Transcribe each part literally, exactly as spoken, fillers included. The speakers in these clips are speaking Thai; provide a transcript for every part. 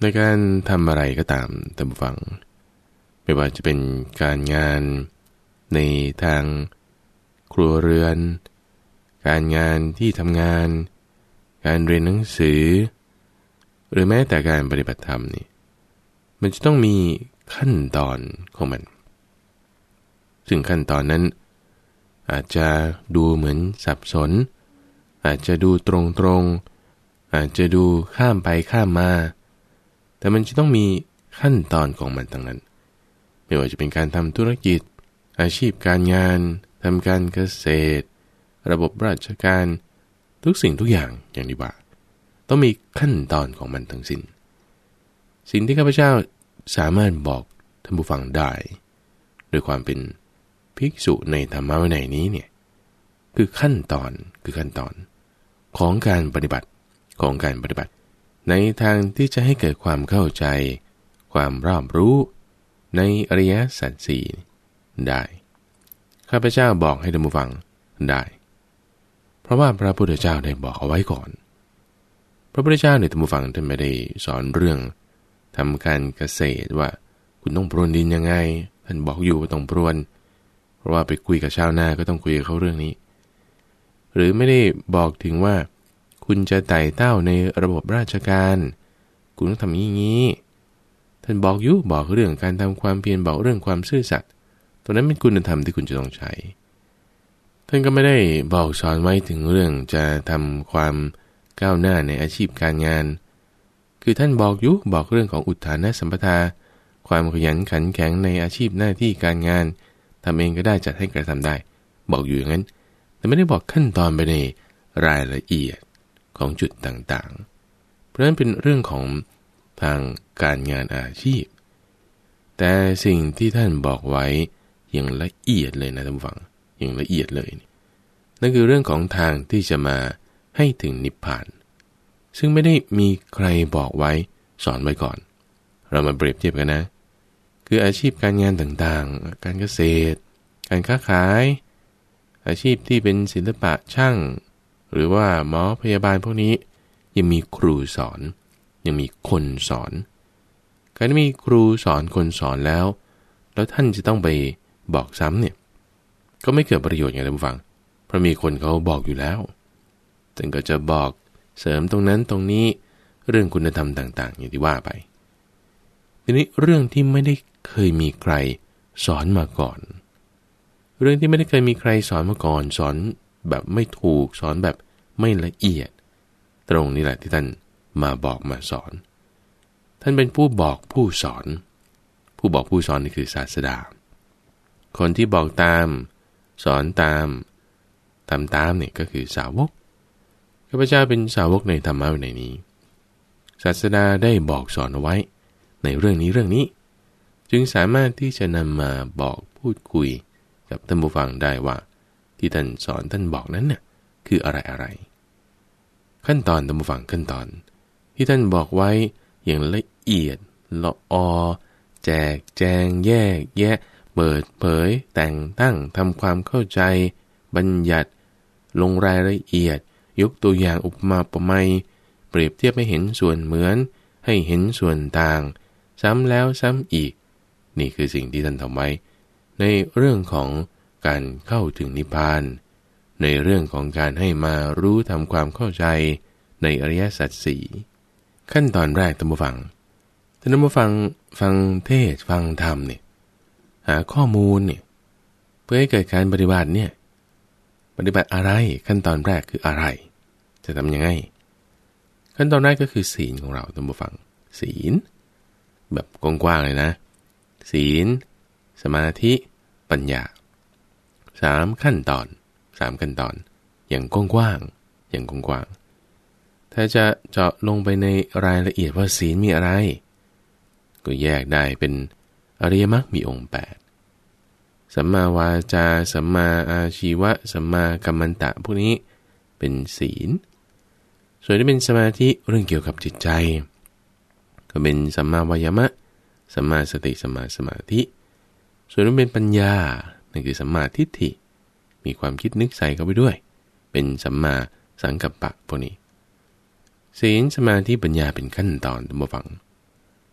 การทำอะไรก็ตามท่านผู้ฟังไม่ว่าจะเป็นการงานในทางครัวเรือนการงานที่ทำงานการเรียนหนังสือหรือแม้แต่การปฏิบัติธรรมนี่มันจะต้องมีขั้นตอนของมันซึ่งขั้นตอนนั้นอาจจะดูเหมือนสับสนอาจจะดูตรงๆอาจจะดูข้ามไปข้ามมาแต่มันจะต้องมีขั้นตอนของมันทั้งนั้นไม่ว่าจะเป็นการทำธุรกิจอาชีพการงานทำการเกษตรระบบราชการทุกสิ่งทุกอย่างอย่างที่ว่าต้องมีขั้นตอนของมันทั้งสิ้นสิ่งที่ข้าพเจ้าสามารถบอกท่านผู้ฟังได้โดยความเป็นภิกษุในธรรมวินัยนี้เนี่ยคือขั้นตอนคือขั้นตอนของการปฏิบัติของการปฏิบัติในทางที่จะให้เกิดความเข้าใจความรอบรู้ในอริยสัจสี่ได้ข้าพเจ้าบอกให้ท่านผู้ฟังได้เพราะว่าพระพุทธเจ้าได้บอกเอาไว้ก่อนพระพุทธเจ้าเนี่ยท่านผู้ฟังท่านไม่ได้สอนเรื่องทำการเกษตรว่าคุณต้องพรวนดินยังไงท่านบอกอยู่ว่าต้องพรวนเพราะว่าไปคุยกับชาวนาก็ต้องคุยกับเขาเรื่องนี้หรือไม่ได้บอกถึงว่าคุณจะไต่เต้าในระบบราชการคุณต้องทำอย่างนี้ท่านบอกอยู่บอกเรื่องการทำความเพียรบอกเรื่องความซื่อสัตย์ตัวนั้นเป็นคุณธรรมที่คุณจะต้องใช้ท่านก็ไม่ได้บอกสอนไว้ถึงเรื่องจะทำความก้าวหน้าในอาชีพการงานคือท่านบอกอยู่บอกเรื่องของอุทธานสัมปทาความขยันขันแข็งในอาชีพหน้าที่การงานทำเองก็ได้จัดให้กระทำได้บอกอยู่อย่างนั้นแต่ไม่ได้บอกขั้นตอนไปในรายละเอียดของจุดต่างๆเพราะฉะนั้นเป็นเรื่องของทางการงานอาชีพแต่สิ่งที่ท่านบอกไว้อย่างละเอียดเลยนะท่านผู้ฟังอย่างละเอียดเลยนั่นคือเรื่องของทางที่จะมาให้ถึงนิพพานซึ่งไม่ได้มีใครบอกไว้สอนไว้ก่อนเรามาเปรียบเทียบกันนะคืออาชีพการงานต่างๆการเกษตรการค้าขายอาชีพที่เป็นศิลปะช่างหรือว่าหมอพยาบาลพวกนี้ยังมีครูสอนยังมีคนสอนการที่มีครูสอนคนสอนแล้วแล้วท่านจะต้องไปบอกซ้ำเนี่ยก็ไม่เกิดประโยชน์อย่างท่านผู้ฟังเพราะมีคนเขาบอกอยู่แล้วท่านก็จะบอกเสริมตรงนั้นตรงนี้เรื่องคุณธรรมต่างๆอย่างที่ว่าไปทีนี้เรื่องที่ไม่ได้เคยมีใครสอนมาก่อนเรื่องที่ไม่ได้เคยมีใครสอนมาก่อนสอนแบบไม่ถูกสอนแบบไม่ละเอียดตรงนี้แหละที่ท่านมาบอกมาสอนท่านเป็นผู้บอกผู้สอนผู้บอกผู้สอนนี่คือศาสดาคนที่บอกตามสอนตามทำตามเนี่ยก็คือสาวกข้าพเจ้าเป็นสาวกในธรรมะในนี้ศาสดาได้บอกสอนเอาไว้ในเรื่องนี้เรื่องนี้จึงสามารถที่จะนำมาบอกพูดคุยกับท่านผู้ฟังได้ว่าที่ท่านสอนท่านบอกนั้นเนี่ยคืออะไรอะไรขั้นตอนท่านผู้ฟังขั้นตอนที่ท่านบอกไว้อย่างละเอียดละออแจกแจงแยกแยะเปิดเผยแต่งตั้งทำความเข้าใจบัญญัติลงรายละเอียดยกตัวอย่างอุปมาอุปไมยเปรียบเทียบให้เห็นส่วนเหมือนให้เห็นส่วนต่างซ้ำแล้วซ้ำอีกนี่คือสิ่งที่ท่านทำไว้ในเรื่องของการเข้าถึงนิพพานในเรื่องของการให้มารู้ทำความเข้าใจในอริยสัจสี่ขั้นตอนแรกท่านผู้ฟังท่านผู้ฟังฟังเทศฟังธรรมเนี่ยหาข้อมูลเนี่ยเพื่อให้เกิดการปฏิบัติเนี่ยปฏิบัติอะไรขั้นตอนแรกคืออะไรจะทำยังไงขั้นตอนแรกก็คือศีลของเราท่านผู้ฟังศีลแบบกว้างๆเลยนะศีลสมาธิปัญญาสามขั้นตอนสามขั้นตอนอย่างกว้างๆอย่างกว้างๆถ้าจะเจาะลงไปในรายละเอียดว่าศีลมีอะไรก็แยกได้เป็นอริยมรรคมีองค์แปดสัมมาวาจาสัมมาอาชีวะสัมมากัมมันตะพวกนี้เป็นศีลส่วนที่เป็นสมาธิเรื่องเกี่ยวกับจิตใจก็เป็นสัมมาวายามะสัมมาสติสัมมาสมาธิส่วนที่เป็นปัญญานั่นคือสัมมาทิฏฐิมีความคิดนึกใส่เข้าไปด้วยเป็นสัมมาสังกัปปะพวกนี้ศีลสมาธิปัญญาเป็นขั้นตอนท่านผู้ฟัง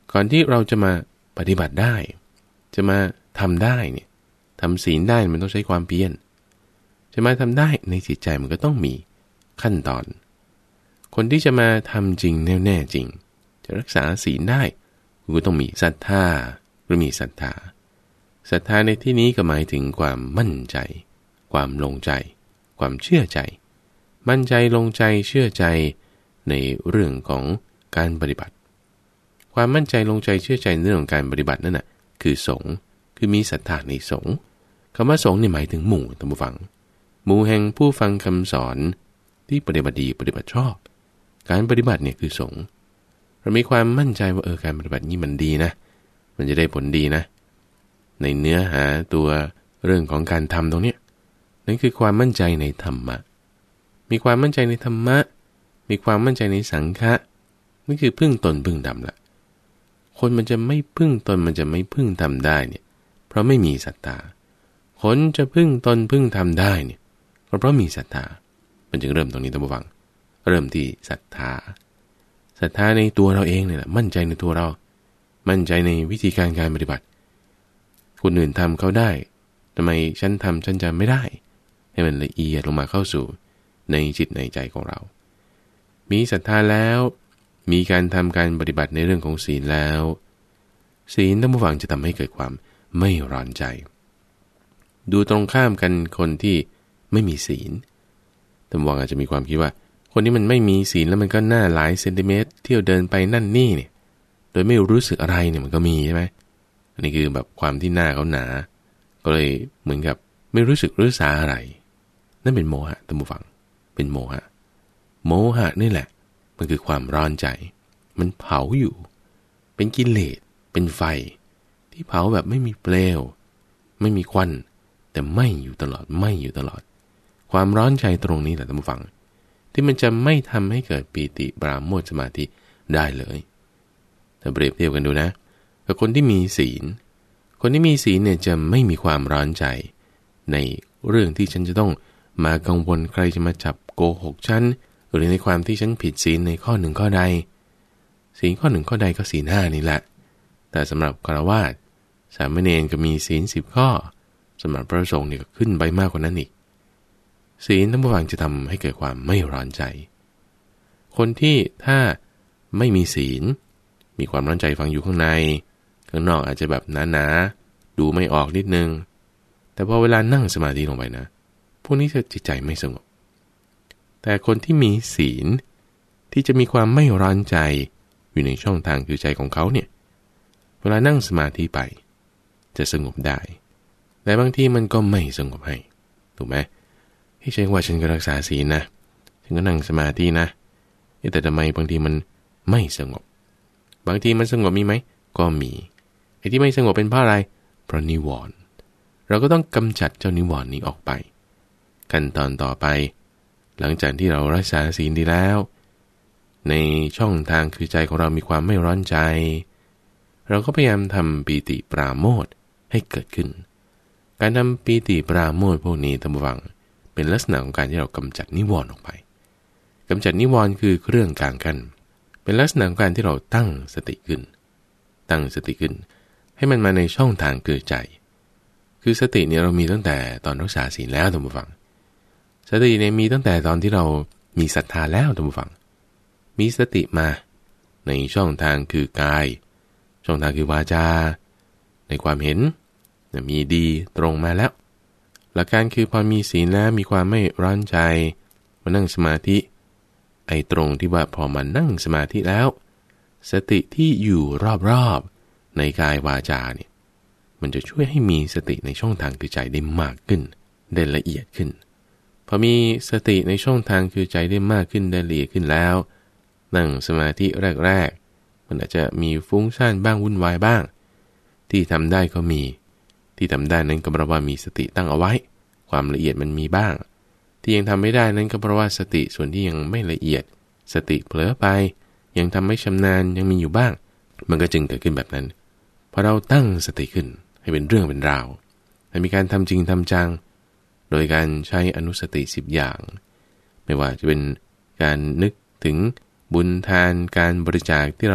ก่อนที่เราจะมาปฏิบัติได้จะมาทำได้เนี่ยทำศีลได้มันต้องใช้ความเพียรจะมาทำได้ในจิตใจมันก็ต้องมีขั้นตอนคนที่จะมาทำจริงแน่แน่จริงจะรักษาศีลได้คุณก็ต้องมีศรัทธาหรือมีศรัทธาศรัทธาในที่นี้ก็หมายถึงความมั่นใจความลงใจความเชื่อใจมั่นใจลงใจเชื่อใจในเรื่องของการปฏิบัติความมั่นใจลงใจเชื่อใจในเรื่องของการปฏิบัตินั่นน่ะคือสงฆ์คือมีศรัทธาในสงฆ์คำว่าสงฆ์นี่หมายถึงหมู่ท่านผู้ฟังหมู่แห่งผู้ฟังคำสอนที่ปฏิบัติดีปฏิบัติชอบการปฏิบัติเนี่ยคือสงฆ์เรามีความมั่นใจว่าเออการปฏิบัตินี้มันดีนะมันจะได้ผลดีนะในเนื้อหาตัวเรื่องของการทำตรงนี้นั่นคือความมั่นใจในธรรมะมีความมั่นใจในธรรมะมีความมั่นใจในสังฆะนั่นคือพึ่งตนพึ่งธรรมละคนมันจะไม่พึ่งตนมันจะไม่พึ่งธรรมได้เนี่ยเพราะไม่มีศรัทธาคนจะพึ่งตนพึ่งธรรมได้เนี่ยก็เพราะมีศรัทธามันจึงเริ่มตรงนี้ท่านผู้ฟังเริ่มที่ศรัทธาศรัทธาในตัวเราเองเนี่ยแหละมั่นใจในตัวเรามั่นใจในวิธีการการปฏิบัติคนอื่นทำเขาได้ทำไมฉันทำฉันจะไม่ได้ให้มันละเอียดลงมาเข้าสู่ในจิตในใจของเรามีศรัทธาแล้วมีการทำการปฏิบัติในเรื่องของศีลแล้วศีลท่านผู้ฟังจะทำให้เกิดความไม่ร้อนใจดูตรงข้ามกันคนที่ไม่มีศีลท่านผู้ฟังอาจจะมีความคิดว่าคนที่มันไม่มีศีลแล้วมันก็หน้าหลายเซนติเมตรเที่ยวเดินไปนั่นนี่เนี่ยโดยไม่รู้สึกอะไรเนี่ยมันก็มีใช่ไหมอันนี้คือแบบความที่หน้าเขาหนาก็เลยเหมือนกับไม่รู้สึกรู้สาอะไรนั่นเป็นโมหะท่านผู้ฟังเป็นโมหะโมหะนี่แหละมันคือความร้อนใจมันเผาอยู่เป็นกิเลสเป็นไฟที่เผาแบบไม่มีเปลวไม่มีควันแต่ไหม้อยู่ตลอดไหม้อยู่ตลอดความร้อนใจตรงนี้แหละท่านผู้ฟังที่มันจะไม่ทำให้เกิดปีติปราโมทย์สมาธิได้เลยถ้าเปรียบเทียบกันดูนะกับคนที่มีศีลคนที่มีศีลเนี่ยจะไม่มีความร้อนใจในเรื่องที่ฉันจะต้องมากังวลใครจะมาจับโกหกฉันหรือในความที่ฉันผิดศีลในข้อหนึ่งข้อใดศีลข้อหนึ่งข้อใดก็ศีลห้านี่แหละแต่สำหรับฆราวาสสามเณรก็มีศีลสิบข้อสำหรับพระสงฆ์เนี่ยก็ขึ้นไปมากกว่านั้นอีกศีลท่านผู้ฟังจะทำให้เกิดความไม่ร้อนใจคนที่ถ้าไม่มีศีลมีความร้อนใจฝังอยู่ข้างในข้างนอกอาจจะแบบหนาๆดูไม่ออกนิดนึงแต่พอเวลานั่งสมาธิลงไปนะพวกนี้จะจิตใจไม่สงบแต่คนที่มีศีลที่จะมีความไม่ร้อนใจอยู่ในช่องทางคือใจของเขาเนี่ยเวลานั่งสมาธิไปจะสงบได้แต่บางทีมันก็ไม่สงบให้ถูกไหมที่ใช่ว่าฉันก็รักษาศีลนะฉันก็นั่งสมาธินะแต่ทำไมบางทีมันไม่สงบบางทีมันสงบมีไหมก็มีไอ้ที่ไม่สงบเป็นเพราะอะไรเพราะนิวรณ์เราก็ต้องกำจัดเจ้านิวรณ์นี้ออกไปขั้นตอนต่อไปหลังจากที่เรารักษาศีลดีแล้วในช่องทางคือใจของเรามีความไม่ร้อนใจเราก็พยายามทำปีติปราโมทย์ให้เกิดขึ้นการทำปีติปราโมทย์พวกนี้ท่านผู้ฟังเป็นลักษณะของการที่เรากำจัดนิวรณ์ออกไปกำจัดนิวรณ์คือเครื่องกลางกันเป็นลักษณะของการที่เราตั้งสติขึ้นตั้งสติขึ้นให้มันมาในช่องทางคือใจคือสติเนี่ยเรามีตั้งแต่ตอนรักษาศีลแล้วท่านผู้ฟังสติเนี่ยมีตั้งแต่ตอนที่เรามีศรัทธาแล้วท่านผู้ฟังมีสติมาในช่องทางคือกายช่องทางคือวาจาในความเห็นมีดีตรงมาแล้วหลักการคือพอมีศีลแล้วมีความไม่ร้อนใจมานั่งสมาธิไอ้ตรงที่ว่าพอมานั่งสมาธิแล้วสติที่อยู่รอบๆในกายวาจาเนี่ยมันจะช่วยให้มีสติในช่องทางคือใจได้มากขึ้นได้ละเอียดขึ้นพอมีสติในช่องทางคือใจได้มากขึ้นได้ละเอียดขึ้นแล้วนั่งสมาธิแรกๆมันอาจจะมีฟุ้งซ่านบ้างวุ่นวายบ้างที่ทำได้ก็มีที่ทำได้นั้นก็เพราะว่ามีสติตั้งเอาไว้ความละเอียดมันมีบ้างที่ยังทำไม่ได้นั้นก็เพราะว่าสติส่วนที่ยังไม่ละเอียดสติเผลอไปยังทำไม่ชำนาญยังมีอยู่บ้างมันก็จึงเกิดขึ้นแบบนั้นพอเราตั้งสติขึ้นให้เป็นเรื่องเป็นราวให้มีการทำจริงทำจังโดยการใช้อนุสติสิบอย่างไม่ว่าจะเป็นการนึกถึงบุญทานการบริจาคที่เรา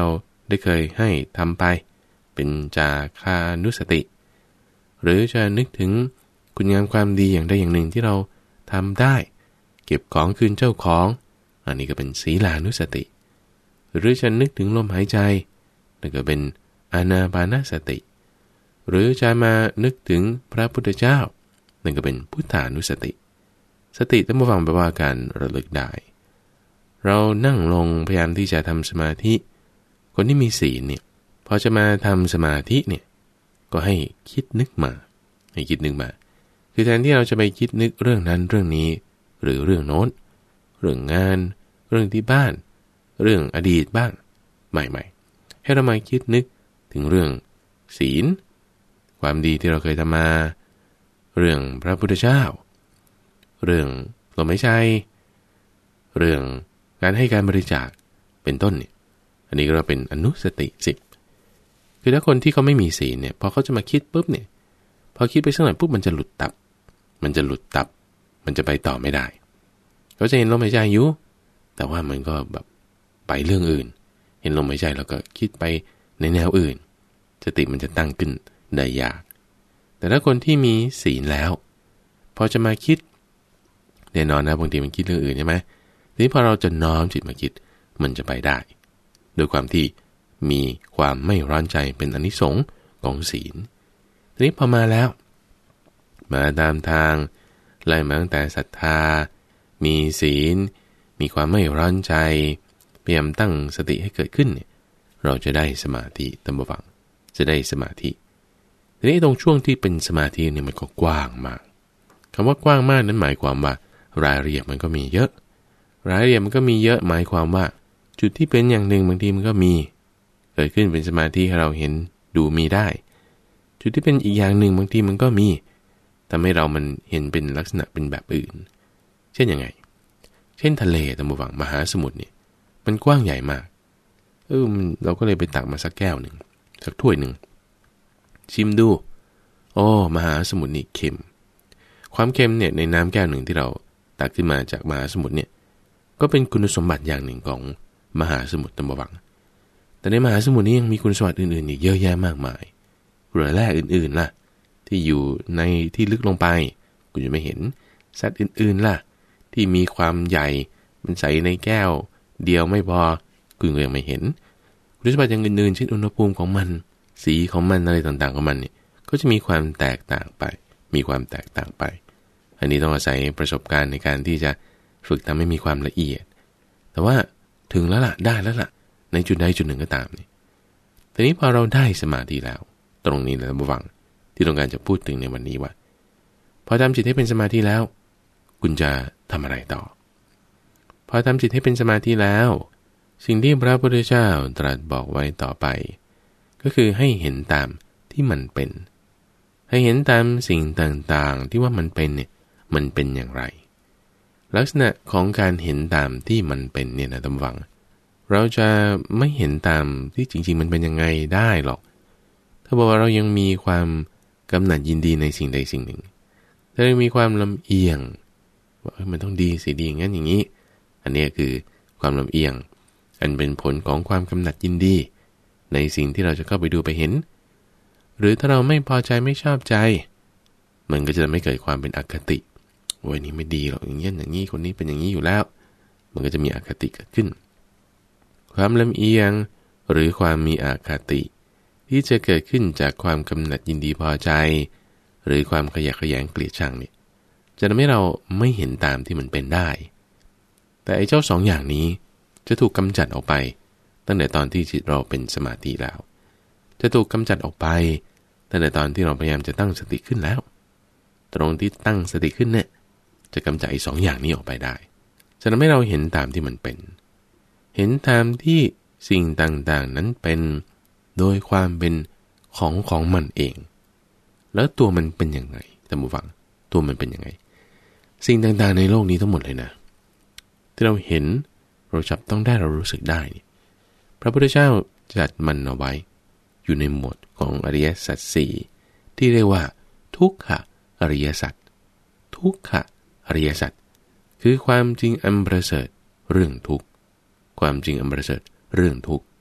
ได้เคยให้ทำไปเป็นจาคานุสติหรือจะนึกถึงคุณงามความดีอย่างใดอย่างหนึ่งที่เราทำได้เก็บของคืนเจ้าของอันนี้ก็เป็นศีลานุสติหรือจะนึกถึงลมหายใจนั่นก็เป็นอานาปานสติหรือจะมานึกถึงพระพุทธเจ้านั่นก็เป็นพุทธานุสติสติต้องมาฟังแปลว่าการระลึกได้เรานั่งลงพยายามที่จะทำสมาธิคนที่มีศีลเนี่ยพอจะมาทำสมาธิเนี่ยก็ให้คิดนึกมาให้คิดนึกมาคือแทนที่เราจะไปคิดนึกเรื่องนั้นเรื่องนี้หรือเรื่องโน้นเรื่องงานเรื่องที่บ้านเรื่องอดีตบ้างใหม่ๆให้เรามาคิดนึกถึงเรื่องศีลความดีที่เราเคยทำมาเรื่องพระพุทธเจ้าเรื่องลมหายใจเรื่องการให้การบริจาคเป็นต้นเนี่ยอันนี้ก็เป็นอนุสติสิบคือถ้าคนที่เขาไม่มีศีลเนี่ยพอเขาจะมาคิดปุ๊บเนี่ยพอคิดไปสักหน่อยปุ๊บมันจะหลุดตับมันจะหลุดตับมันจะไปต่อไม่ได้เขาจะเห็นลมหายใจอยู่แต่ว่ามันก็แบบไปเรื่องอื่นเห็นลมหายใจแล้วก็คิดไปในแนวอื่นสติมันจะตั้งขึ้นได้ยากแต่ถ้าคนที่มีศีลแล้วพอจะมาคิดแน่นอนนะบางทีมันคิดเรื่องอื่นใช่ไหมทีนี้พอเราจะน้อมจิตมาคิดมันจะไปได้โดยความที่มีความไม่ร้อนใจเป็นอานิสงส์ของศีลทีนี้พอมาแล้วมาตามทางไล่มาตั้งแต่ศรัทธามีศีลมีความไม่ร้อนใจพยายามตั้งสติให้เกิดขึ้นเนี่ยเราจะได้สมาธิตามบ่ฟังจะได้สมาธิทีนี้ตรงช่วงที่เป็นสมาธิเนี่ยมันก็กว้างมากคำว่ากว้างมากนั้นหมายความว่ารายละเอียดมันก็มีเยอะรายละเอียดมันก็มีเยอะหมายความว่าจุดที่เป็นอย่างหนึ่งบางทีมันก็มีเกิดขึ้นเป็นสมาธิให้เราเห็นดูมีได้จุดที่เป็นอีกอย่างหนึ่งบางทีมันก็มีทำให้เรามันเห็นเป็นลักษณะเป็นแบบอื่นเช่นยังไงเช่นทะเลตะมวังมหาสมุทรเนี่ยมันกว้างใหญ่มากเออเราก็เลยไปตักมาสักแก้วหนึ่งสักถ้วยหนึ่งชิมดูโอ้มหาสมุทรนี่เค็มความเค็มเนี่ยในน้ำแก้วหนึ่งที่เราตักขึ้นมาจากมหาสมุทรเนี่ยก็เป็นคุณสมบัติอย่างหนึ่งของมหาสมุทรตะมวังแต่ในมหาสมุทรนี้ยังมีคุณสมบัติอื่นๆอีกเยอะแยะมากมายเกลือแร่อื่นๆล่ะที่อยู่ในที่ลึกลงไปคุณจะไม่เห็นสัตว์อื่นๆล่ะที่มีความใหญ่มันใส่ในแก้วเดียวไม่พอคุณก็ยังไม่เห็นคุณสมบัติอย่างอื่นๆเช่นอุณหภูมิของมันสีของมันอะไรต่างๆของมันเนี่ยก็จะมีความแตกต่างไปมีความแตกต่างไปอันนี้ต้องอาศัยประสบการณ์ในการที่จะฝึกทำให้มีความละเอียดแต่ว่าถึงแล้วล่ะได้แล้วล่ะในจุดใดจุดหนึ่งก็ตามนี่ทีนี้พอเราได้สมาธิแล้วตรงนี้แหละระวังที่ต้องการจะพูดถึงในวันนี้ว่าพอทำจิตให้เป็นสมาธิแล้วคุณจะทำอะไรต่อพอทำจิตให้เป็นสมาธิแล้วสิ่งที่พระพุทธเจ้าตรัสบอกไว้ต่อไปก็คือให้เห็นตามที่มันเป็นให้เห็นตามสิ่งต่างๆที่ว่ามันเป็นเนี่ยมันเป็นอย่างไรลักษณะของการเห็นตามที่มันเป็นเนี่ยนะท่านฟังเราจะไม่เห็นตามที่จริงๆมันเป็นยังไงได้หรอกถ้าบอกว่าเรายังมีความกำหนัดยินดีในสิ่งใดสิ่งหนึ่งถ้าเรามีความลำเอียงว่ามันต้องดีสิดีอย่างนั้นอย่างนี้อันนี้คือความลำเอียงอันเป็นผลของความกำหนัดยินดีในสิ่งที่เราจะเข้าไปดูไปเห็นหรือถ้าเราไม่พอใจไม่ชอบใจมันก็จะไม่เกิดความเป็นอคติโอ้ยนี่ไม่ดีหรอกอย่างนี้อย่างนี้คนนี้เป็นอย่างนี้อยู่แล้วมันก็จะมีอคติเกิดขึ้นความลำเอียงหรือความมีอคติที่จะเกิดขึ้นจากความกำหนัดยินดีพอใจหรือความขยะแขยงเกลียดชังเนี่ยจะทำให้เราไม่เห็นตามที่มันเป็นได้แต่ไอ้เจ้าสองอย่างนี้จะถูกกำจัดออกไปตั้งแต่ตอนที่จิตเราเป็นสมาธิแล้วจะถูกกำจัดออกไปตั้งแต่ตอนที่เราพยายามจะตั้งสติขึ้นแล้วตรงที่ตั้งสติขึ้นเนี่ยจะกำจัดไอ้สองอย่างนี้ออกไปได้จะทำให้เราเห็นตามที่มันเป็นเห็นตามที่สิ่งต่างๆนั้นเป็นโดยความเป็นของของมันเองแล้วตัวมันเป็นยังไงท่านผู้ฟังตัวมันเป็นยังไงสิ่งต่างๆในโลกนี้ทั้งหมดเลยนะที่เราเห็นเราจับต้องได้เรารู้สึกได้พระพุทธเจ้าจัดมันเอาไว้อยู่ในหมวดของอริยสัจสี่ที่เรียกว่าทุกขอริยสัจทุกขอริยสัจคือความจริงอันประเสริฐเรื่องทุกข์ความจริงอันประเสริฐเรื่องทุกข์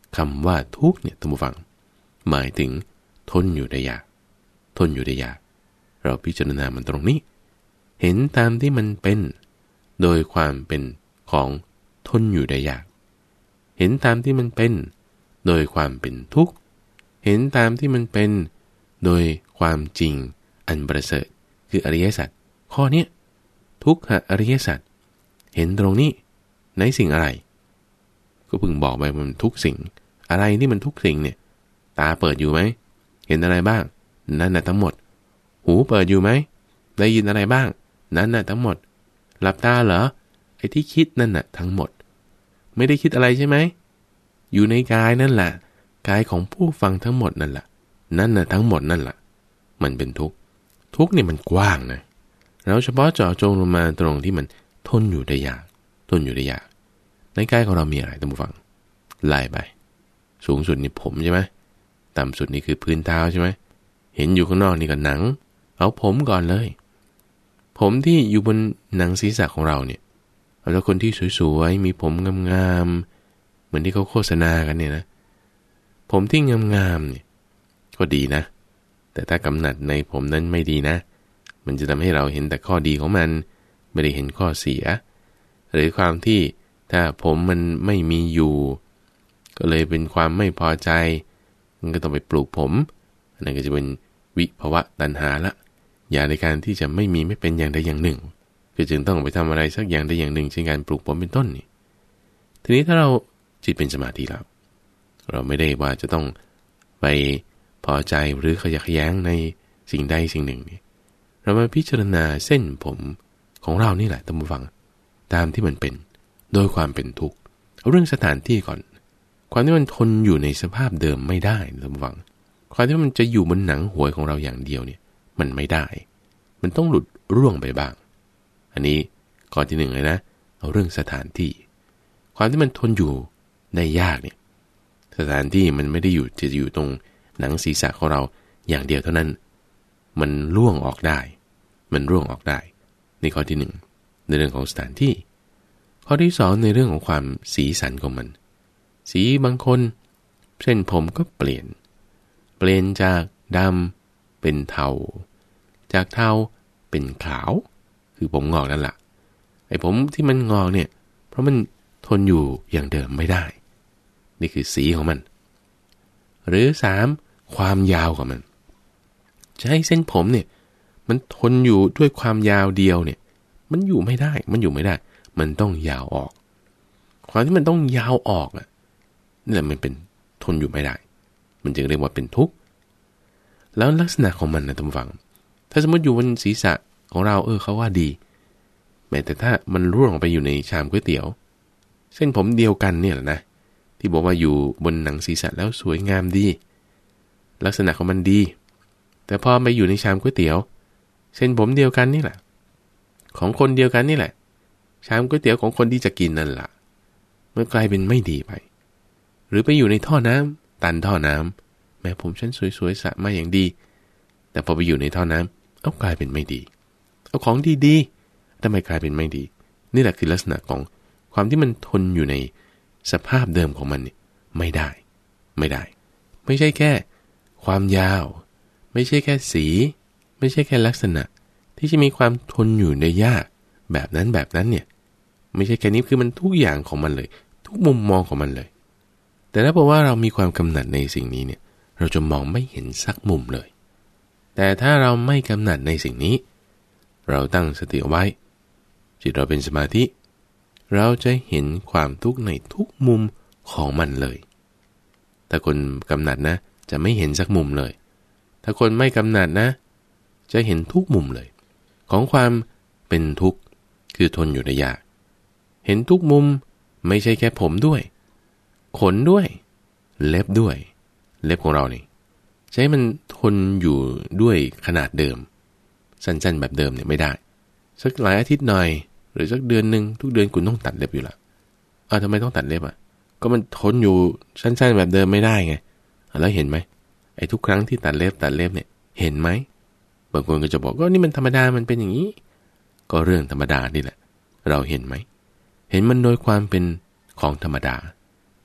คำว่าทุกข์เนี่ยท่านผู้ฟังหมายถึงทนอยู่ได้ยากทนอยู่ได้ยากเราพิจารณามันตรงนี้เห็นตามที่มันเป็นโดยความเป็นของทนอยู่ได้ยากเห็นตามที่มันเป็นโดยความเป็นทุกข์เห็นตามที่มันเป็นโดยความจริงอันประเสริฐคืออริยสัจข้อนี้ทุกขอริยสัจเห็นตรงนี้ในสิ่งอะไรก็พึงบอกไปมันทุกสิ่งอะไรที่มันทุกสิ่งเนี่ยตาเปิดอยู่ไหมเห็นอะไรบ้างนั่นน่ะทั้งหมดหูเปิดอยู่ไหมได้ยินอะไรบ้างนั่นน่ะทั้งหมดหลับตาเหรอไอ้ที่คิดนั่นน่ะทั้งหมดไม่ได้คิดอะไรใช่ไหมอยู่ในกายนั่นแหละกายของผู้ฟังทั้งหมดนั่นแหละนั่นน่ะทั้งหมดนั่นแหละมันเป็นทุกข์ทุกข์นี่มันกว้างนะแล้วเฉพาะเจาะจงลงมาตรงที่มันทนอยู่ได้ยากทนอยู่ได้ยากในกายของเรามีอะไรท่านผู้ฟังไล่ไปสูงสุดนี่ผมใช่ไหมต่ำสุดนี่คือพื้นเท้าใช่ไหมเห็นอยู่ข้างนอกนี่ก็หนังเอาผมก่อนเลยผมที่อยู่บนหนังศีรษะของเราเนี่ยเอาแล้วคนที่สวยๆมีผมงามๆเหมือนที่เขาโฆษณากันเนี่ยนะผมที่งามๆเนี่ยก็ดีนะแต่ถ้ากำหนัดในผมนั้นไม่ดีนะมันจะทำให้เราเห็นแต่ข้อดีของมันไม่ได้เห็นข้อเสียหรือความที่ถ้าผมมันไม่มีอยู่ก็เลยเป็นความไม่พอใจมันก็ต้องไปปลูกผมอันนั้นก็จะเป็นวิภวะตัณหาละอย่าในการที่จะไม่มีไม่เป็นอย่างใดอย่างหนึ่งก็จึงต้องไปทำอะไรสักอย่างใดอย่างหนึ่งเช่นการปลูกผมเป็นต้นนี่ทีนี้ถ้าเราจิตเป็นสมาธิแล้วเราไม่ได้ว่าจะต้องไปพอใจหรือขยักขยงในสิ่งใดสิ่งหนึ่งนี่เรามาพิจารณาเส้นผมของเรานี่แหละท่านผู้ฟังตามที่มันเป็นโดยความเป็นทุกข์เอาเรื่องสถานที่ก่อนความที่มันทนอยู่ในสภาพเดิมไม่ได้ท่านผู้ฟังความที่มันจะอยู่บนหนังหวยของเราอย่างเดียวเนี่ยมันไม่ได้มันต้องหลุดร่วงไปบ้างอันนี้ข้อที่หนึ่งเลยนะเอาเรื่องสถานที่ความที่มันทนอยู่ได้ยากเนี่ยสถานที่มันไม่ได้อยู่จะอยู่ตรงหนังศีรษะของเราอย่างเดียวเท่านั้นมันร่วงออกได้มันร่วงออกได้นี่ข้อที่หนึ่งในเรื่องของสถานที่ข้อที่สองในเรื่องของความสีสันของมันสีบางคนเส้นผมก็เปลี่ยนเปลี่ยนจากดำเป็นเทาจากเทาเป็นขาวคือผมงอกนั่นแหละไอ้ผมที่มันงอกเนี่ยเพราะมันทนอยู่อย่างเดิมไม่ได้นี่คือสีของมันหรือสามความยาวของมันจะให้เส้นผมเนี่ยมันทนอยู่ด้วยความยาวเดียวเนี่ยมันอยู่ไม่ได้มันอยู่ไม่ได้มันต้องยาวออกความที่มันต้องยาวออกอ่ะนี่แหละมันเป็นทนอยู่ไม่ได้มันจึงเรียกว่าเป็นทุกข์แล้วลักษณะของมันนะท่านผู้ฟังถ้าสมมติอยู่บนศีรษะของเราเออเขาว่าดีแม้แต่ถ้ามันร่วงไปอยู่ในชามก๋วยเตี๋ยวเส้นผมเดียวกันเนี่ยแหละนะที่บอกว่าอยู่บนหนังศีรษะแล้วสวยงามดีลักษณะของมันดีแต่พอไปอยู่ในชามก๋วยเตี๋ยวเส้นผมเดียวกันนี่แหละของคนเดียวกันนี่แหละชามก๋วยเตี๋ยวของคนที่จะกินนั่นแหละมันกลายเป็นไม่ดีไปหรือไปอยู่ในท่อน้ำตันท่อน้ำแม้ผมฉันสวยๆสระมาอย่างดีแต่พอไปอยู่ในท่อน้ำเอากลายเป็นไม่ดีเอาของดีๆทำไมกลายเป็นไม่ดีนี่แหละคือลักษณะของความที่มันทนอยู่ในสภาพเดิมของมันเนี่ยไม่ได้ไม่ได้ไม่ใช่แค่ความยาวไม่ใช่แค่สีไม่ใช่แค่ลักษณะที่จะมีความทนอยู่ในยากแบบนั้นแบบนั้นเนี่ยไม่ใช่แค่นี้คือมันทุกอย่างของมันเลยทุกมุมมองของมันเลยแต่ถ้าบอกว่าเรามีความกำหนัดในสิ่งนี้เนี่ยเราจะมองไม่เห็นสักมุมเลยแต่ถ้าเราไม่กำหนัดในสิ่งนี้เราตั้งสติเอาไว้จิตเราเป็นสมาธิเราจะเห็นความทุกข์ในทุกมุมของมันเลยแต่คนกำหนัดนะจะไม่เห็นสักมุมเลยถ้าคนไม่กำหนัดนะจะเห็นทุกมุมเลยของความเป็นทุกข์คือทนอยู่ได้ยากเห็นทุกมุมไม่ใช่แค่ผมด้วยขนด้วยเล็บด้วยเล็บของเรานี่ใช้มันทนอยู่ด้วยขนาดเดิมสั้นๆแบบเดิมเนี่ยไม่ได้สักหลายอาทิตย์หน่อยหรือสักเดือนนึงทุกเดือนคุณต้องตัดเล็บอยู่ละอ้าวทำไมต้องตัดเล็บอ่ะก็มันทนอยู่สั้นๆแบบเดิมไม่ได้ไงแล้วเห็นไหมไอ้ทุกครั้งที่ตัดเล็บตัดเล็บเนี่ยเห็นไหมบางคนก็จะบอกก็นี่มันธรรมดามันเป็นอย่างนี้ก็เรื่องธรรมดานี่แหละเราเห็นไหมเห็นมันโดยความเป็นของธรรมดา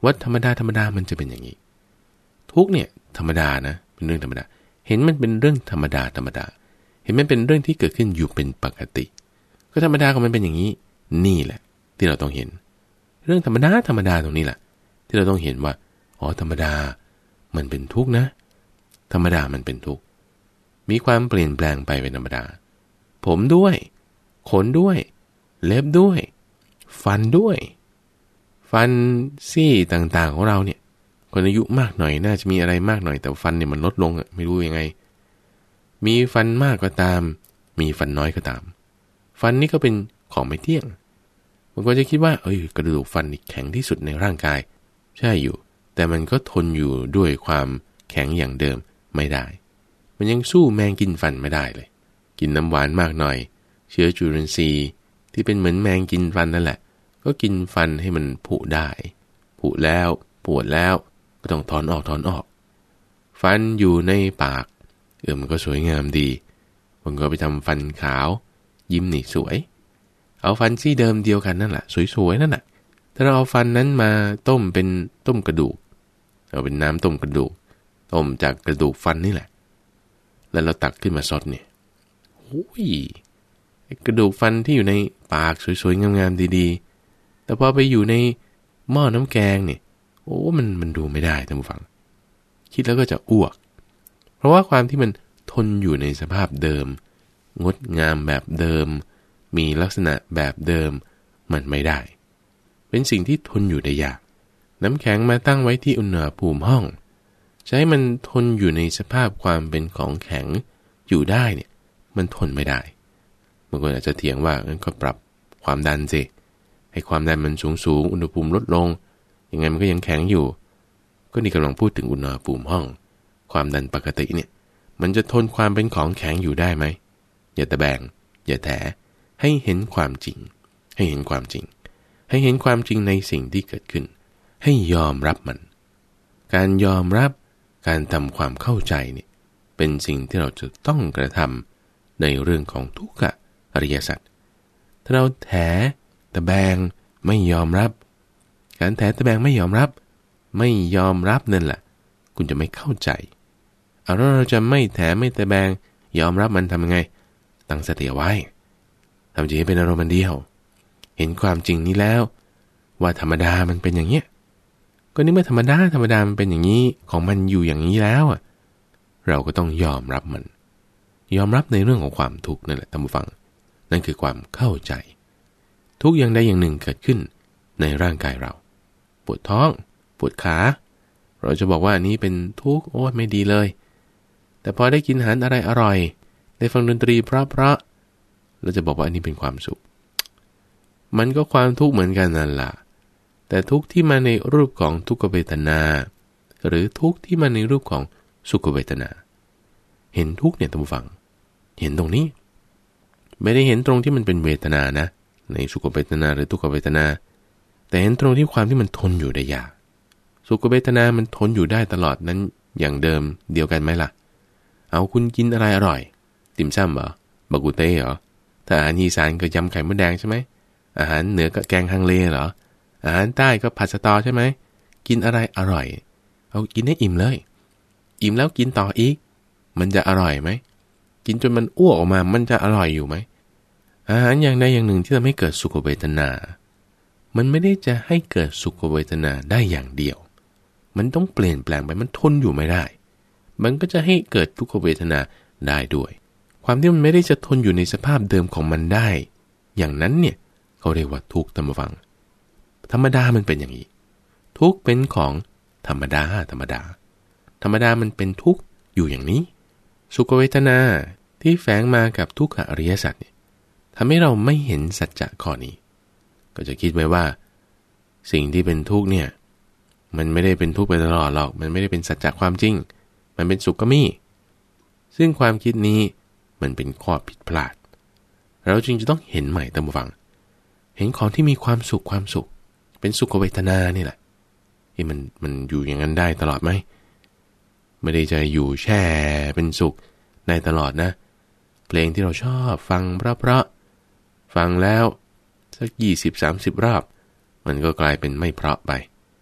ว่าธรรมดาธรรมดามันจะเป็นอย่างนี้ทุกเนี่ยธรรมดานะเป็นเรื่องธรรมดาเห็นมันเป็นเรื่องธรรมดาธรรมดาเห็นมันเป็นเรื่องที่เกิดขึ้นอยู่เป็นปกติก็ธรรมดาของมันเป็นอย่างนี้นี่แหละที่เราต้องเห็นเรื่องธรรมดาธรรมดาตรงนี้แหละที่เราต้องเห็นว่าอ๋อธรรมดามันเป็นทุกข์นะธรรมดามันเป็นทุกข์มีความเปลี่ยนแปลงไปเป็นธรรมดาผมด้วยขนด้วยเล็บด้วยฟันด้วยฟันซี่ต่างๆของเราเนี่ยคนอายุมากหน่อยน่าจะมีอะไรมากหน่อยแต่ฟันเนี่ยมันลดลงไม่รู้ยังไงมีฟันมากก็ตามมีฟันน้อยก็ตามฟันนี่ก็เป็นของไม่เที่ยงบางคนจะคิดว่าเอ้ยกระดูกฟันนี่แข็งที่สุดในร่างกายใช่อยู่แต่มันก็ทนอยู่ด้วยความแข็งอย่างเดิมไม่ได้มันยังสู้แมงกินฟันไม่ได้เลยกินน้ำหวานมากหน่อยเชื้อจุลินทรีย์ที่เป็นเหมือนแมงกินฟันนั่นแหละก็กินฟันให้มันผุได้ผุแล้วปวดแล้วก็ต้องถอนออกถอนออกฟันอยู่ในปากเออมันก็สวยงามดีมันก็ไปทำฟันขาวยิ้มนี่สวยเอาฟันซี่เดิมเดียวกันนั่นแหละสวยๆนั่นแหละถ้าเราเอาฟันนั้นมาต้มเป็นต้มกระดูกเอาเป็นน้ำต้มกระดูกต้มจากกระดูกฟันนี่แหละแล้วเราตักขึ้นมาซดเนี่ยโอ้ยกระดูกฟันที่อยู่ในปากสวยๆงามๆดีๆแต่พอไปอยู่ในหม้อน้ำแกงเนี่ยโอ้มันมันดูไม่ได้ท่านผู้ฟังคิดแล้วก็จะอ้วกเพราะว่าความที่มันทนอยู่ในสภาพเดิมงดงามแบบเดิมมีลักษณะแบบเดิมมันไม่ได้เป็นสิ่งที่ทนอยู่ได้ยากน้ำแข็งมาตั้งไว้ที่อุณหภูมิห้องใช้มันทนอยู่ในสภาพความเป็นของแข็งอยู่ได้เนี่ยมันทนไม่ได้บางคนอาจจะเถียงว่างั้นก็ปรับความดันสิให้ความดันมันสูงสูงอุณหภูมิลดลงยังไงมันก็ยังแข็งอยู่ก็นี่กำลังพูดถึงอุณหภูมิห้องความดันปกติเนี่ยมันจะทนความเป็นของแข็งอยู่ได้ไหมอย่าตะแบงอย่าแถให้เห็นความจริงให้เห็นความจริงให้เห็นความจริงในสิ่งที่เกิดขึ้นให้ยอมรับมันการยอมรับการทำความเข้าใจเนี่ยเป็นสิ่งที่เราจะต้องกระทำในเรื่องของทุกขอริยสัจถ้าเราแถตะแบงไม่ยอมรับการแถตะแบงไม่ยอมรับไม่ยอมรับนั่นแหละคุณจะไม่เข้าใจเอาแล้วเราจะไม่แถไม่ตะแบงยอมรับมันทำยังไงตั้งสติไว้ทำใจให้เป็นอารมณ์เดียวเห็นความจริงนี้แล้วว่าธรรมดามันเป็นอย่างเนี้ยก็นี่เมื่อธรรมดาธรรมดามันเป็นอย่างนี้ของมันอยู่อย่างนี้แล้วอ่ะเราก็ต้องยอมรับมันยอมรับในเรื่องของความทุกข์นั่นแหละท่านผู้ฟังนั่นคือความเข้าใจทุกอย่างใดอย่างหนึ่งเกิดขึ้นในร่างกายเราปวดท้องปวดขาเราจะบอกว่าอันนี้เป็นทุกข์โอ้ไม่ดีเลยแต่พอได้กินอาหารอะไรอร่อยได้ฟังดนตรีเพราะๆเราจะบอกว่าอันนี้เป็นความสุขมันก็ความทุกข์เหมือนกันนั่นแหละแต่ทุกข์ที่มาในรูปของทุกขเวทนาหรือทุกข์ที่มาในรูปของสุขเวทนาเห็นทุกข์เนี่ยท่านผู้ฟังเห็นตรงนี้ไม่ได้เห็นตรงที่มันเป็นเวทนานะในสุขเวทนาหรือทุกขเวทนาแต่เห็นตรงที่ความที่มันทนอยู่ได้ยากสุขเวทนามันทนอยู่ได้ตลอดนั้นอย่างเดิมเดียวกันไหมล่ะเอาคุณกินอะไรอร่อยติ่มซำเหรอบากุเต้เหรอถ้าอาหารอีสานก็ยำไข่มดแดงใช่ไหมอาหารเหนือก็แกงฮังเลเหรออาหารใต้ก็ผัดสะตอใช่ไหมกินอะไรอร่อยเอากินให้อิ่มเลยอิ่มแล้วกินต่ออีกมันจะอร่อยไหมกินจนมันอ้วกออกมามันจะอร่อยอยู่ไหมอาหารอย่างใดอย่างหนึ่งที่ทำให้เกิดสุขเวทนามันไม่ได้จะให้เกิดสุขเวทนาได้อย่างเดียวมันต้องเปลี่ยนแปลงไปมันทนอยู่ไม่ได้มันก็จะให้เกิดทุกขเวทนาได้ด้วยความที่มันไม่ได้จะทนอยู่ในสภาพเดิมของมันได้อย่างนั้นเนี่ยเขาเรียกว่าทุกข์ธรรมฟังธรรมดามันเป็นอย่างนี้ทุกข์เป็นของธรรมดาธรรมดาธรรมดามันเป็นทุกข์อยู่อย่างนี้สุขเวทนาที่แฝงมากับทุกขอริยสัจเนี่ยทำให้เราไม่เห็นสัจจะข้อนี้ก็จะคิดไว้ว่าสิ่งที่เป็นทุกข์เนี่ยมันไม่ได้เป็นทุกข์ไปตลอดหรอกมันไม่ได้เป็นสัจจะความจริงมันเป็นสุขก็มีซึ่งความคิดนี้มันเป็นข้อผิดพลาดเราจึงจะต้องเห็นใหม่ตามฟังเห็นของที่มีความสุขความสุขเป็นสุขเวทนานี่แหละที่มันมันอยู่อย่างนั้นได้ตลอดไหมไม่ได้จะอยู่แช่เป็นสุขได้ตลอดนะเพลงที่เราชอบฟังเพราะๆฟังแล้วสักยี่สิบสามสิบรอบมันก็กลายเป็นไม่เพราะไป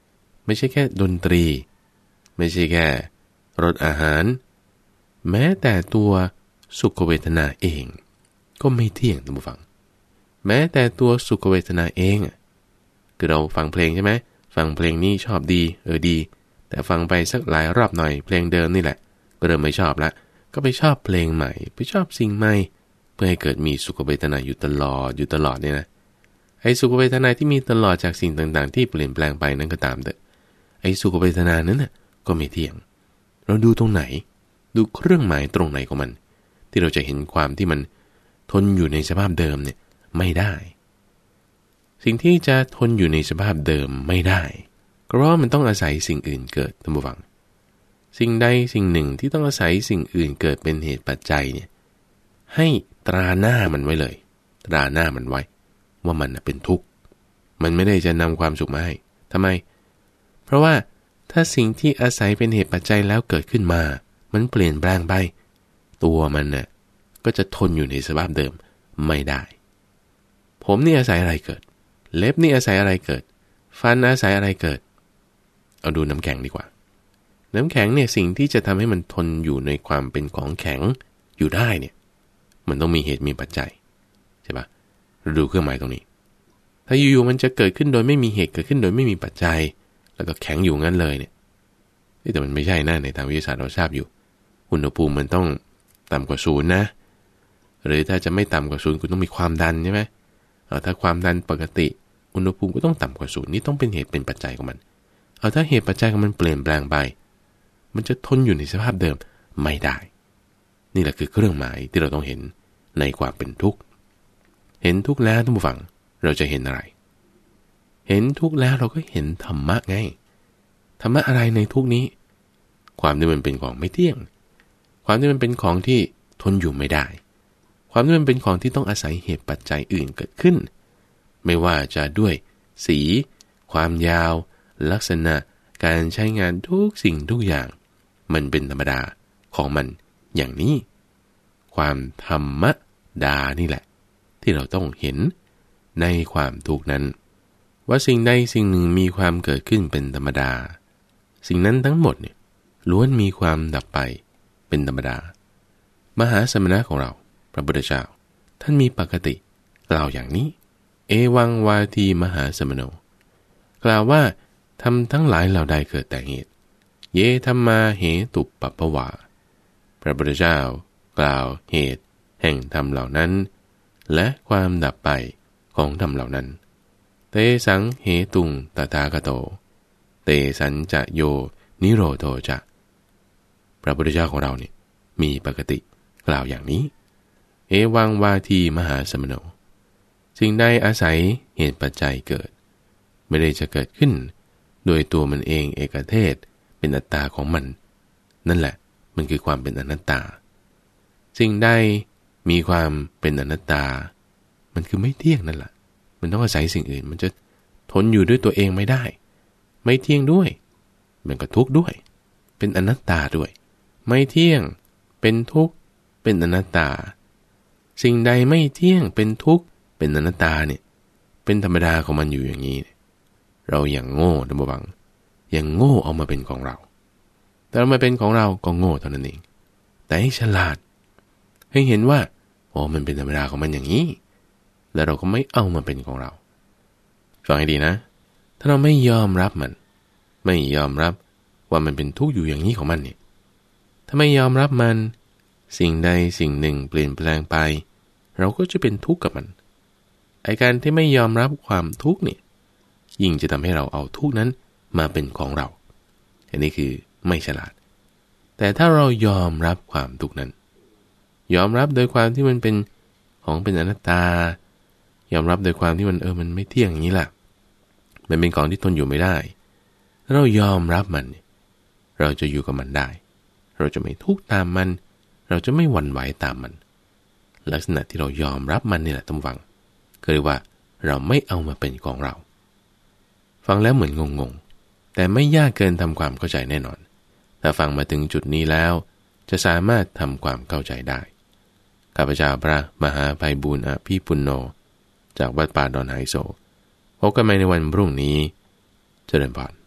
ไม่ใช่แค่ดนตรีไม่ใช่แค่รสอาหารแม้แต่ตัวสุขเวทนาเองก็ไม่เที่ยงท่านผู้ฟังแม้แต่ตัวสุขเวทนาเองคือเราฟังเพลงใช่ไหมฟังเพลงนี้ชอบดีเออดีแต่ฟังไปสักหลายรอบหน่อยเพลงเดิมนี่แหละก็เริ่มไม่ชอบละก็ไปชอบเพลงใหม่ไปชอบสิ่งใหม่เพื่อให้เกิดมีสุขเวทนาอยู่ตลอดอยู่ตลอดเนี่ยนะไอ้สุขเวทนาที่มีตลอดจากสิ่งต่างๆที่เปลี่ยนแปลงไปนั้นก็ตามเถอะไอ้สุขเวทนานั้นน่ะก็ไม่เที่ยงเราดูตรงไหนดูเครื่องหมายตรงไหนของมันที่เราจะเห็นความที่มันทนอยู่ในสภาพเดิมเนี่ยไม่ได้สิ่งที่จะทนอยู่ในสภาพเดิมไม่ได้เพราะว่ามันต้องอาศัยสิ่งอื่นเกิดท่านผู้ฟังสิ่งใดสิ่งหนึ่งที่ต้องอาศัยสิ่งอื่นเกิดเป็นเหตุปัจจัยเนี่ยให้ตราหน้ามันไว้เลยตราหน้ามันไว้ว่ามันเป็นทุกข์มันไม่ได้จะนำความสุขมาให้ทำไมเพราะว่าถ้าสิ่งที่อาศัยเป็นเหตุปัจจัยแล้วเกิดขึ้นมามันเปลี่ยนแปลงไปตัวมันน่ะก็จะทนอยู่ในสภาพเดิมไม่ได้ผมนี่อาศัยอะไรเกิดเล็บนี่อาศัยอะไรเกิดฟันอาศัยอะไรเกิดเอาดูน้ำแข็งดีกว่าน้ำแข็งเนี่ยสิ่งที่จะทำให้มันทนอยู่ในความเป็นของแข็งอยู่ได้เนี่ยมันต้องมีเหตุมีปัจจัยใช่ปะเราดูเครื่องหมายตรงนี้ถ้าอยู่ๆมันจะเกิดขึ้นโดยไม่มีเหตุเกิดขึ้นโดยไม่มีปัจจัยแล้วก็แข็งอยู่งั้นเลยเนี่ยแต่มันไม่ใช่นะในทางวิทยาศาสตร์เราทราบอยู่อุณหภูมิมันต้องต่ำกว่าศูนย์นะหรือถ้าจะไม่ต่ำกว่าศูนย์คุณต้องมีความดันใช่ไหมเอาถ้าความดันปกติอุณหภูมิก็ต้องต่ำกว่าศูนย์นี่ต้องเป็นเหตุเป็นปัจจัยของมันเอาถ้าเหตุปัจจัยของมันเปลี่ยนแปลงไปมันจะทนอยู่ในสภาพเดิมไม่ได้นี่แหละคือเครื่องหมายที่เราต้องเห็นในความเป็นทุกข์เห็นทุกข์แล้วท่านผู้ฟังเราจะเห็นอะไรเห็นทุกข์แล้วเราก็เห็นธรรมะไงธรรมะอะไรในทุกข์นี้ความที่มันเป็นของไม่เที่ยงความที่มันเป็นของที่ทนอยู่ไม่ได้ความที่มันเป็นของที่ต้องอาศัยเหตุปัจจัยอื่นเกิดขึ้นไม่ว่าจะด้วยสีความยาวลักษณะการใช้งานทุกสิ่งทุกอย่างมันเป็นธรรมดาของมันอย่างนี้ความธรรมดานี่แหละที่เราต้องเห็นในความทุกข์นั้นว่าสิ่งใดสิ่งหนึ่งมีความเกิดขึ้นเป็นธรรมดาสิ่งนั้นทั้งหมดเนี่ยล้วนมีความดับไปเป็นธรรมดามหาสมณะของเราพระพุทธเจ้าท่านมีปกติกล่าวอย่างนี้เอวังวาทีมหาสมโนกล่าวว่าทำทั้งหลายเหล่าใดเกิดแต่เหตุเยธัมมาเหตุปัปปวาพระพุทธเจ้ากล่าวเหตุแห่งธรรมเหล่านั้นและความดับไปของธรรมเหล่านั้นเตสังเหตุงตถาคโตเตสัญจะโยนิโรโธจะพระพุทธเจ้าของเราเนี่ยมีปกติกล่าวอย่างนี้เอวังวาทีมหาสมโนสิ่งใดอาศัยเหตุปัจจัยเกิดไม่ได้จะเกิดขึ้นโดยตัวมันเองเอกเทศเป็นอัตตาของมันนั่นแหละมันคือความเป็นอนัตตาสิ่งใดมีความเป็นอนัตตามันคือไม่เที่ยงนั่นแหละมันต้องอาศัยสิ่งอื่นมันจะทนอยู่ด้วยตัวเองไม่ได้ไม่เที่ยงด้วยมันก็ทุกข์ด้วยเป็นอนัตตาด้วยไม่เที่ยงเป็นทุกข์เป็นอนัตตาสิ่งใดไม่เที่ยงเป็นทุกข์เป็นอนัตตาเนี่ยเป็นธรรมดาของมันอยู่อย่างนี้เราอย่างโง่ท่านผู้ฟังอย่างโง่เอามาเป็นของเราแต่เรามาเป็นของเราก็โง่เท่านั้นเองแต่ให้ฉลาดให้เห็นว่าโอ้มันเป็นธรรมดาของมันอย่างนี้แล้วเราก็ไม่เอามาเป็นของเราฟังให้ดีนะถ้าเราไม่ยอมรับมันไม่ยอมรับว่ามันเป็นทุกข์อยู่อย่างนี้ของมันเนี่ยถ้าไม่ยอมรับมันสิ่งใดสิ่งหนึ่งเปลี่ยนแปลงไปเราก็จะเป็นทุกข์กับมันไอ้การที่ไม่ยอมรับความทุกข์เนี่ยยิ่งจะทำให้เราเอาทุกข์นั้นมาเป็นของเราอันนี้คือไม่ฉลาดแต่ถ้าเรายอมรับความทุกข์นั้นยอมรับโดยความที่มันเป็นของเป็นอนัตตายอมรับโดยความที่มันเออมันไม่เที่ยงอย่างนี้แหละมันเป็นของที่ทนอยู่ไม่ได้เรายอมรับมันเราจะอยู่กับมันได้เราจะไม่ทุกข์ตามมันเราจะไม่หวั่นไหวตามมันลักษณะที่เรายอมรับมันนี่แหละท่านฟังก็เรียกว่าเราไม่เอามาเป็นของเราฟังแล้วเหมือนงงๆแต่ไม่ยากเกินทำความเข้าใจแน่นอนถ้าฟังมาถึงจุดนี้แล้วจะสามารถทำความเข้าใจได้ข้าพเจ้าพระมหาไพบูลย์อภิปุณโญจากวัดป่าดอนไหโศกพบกันใหม่ในวันพรุ่งนี้เจริญพร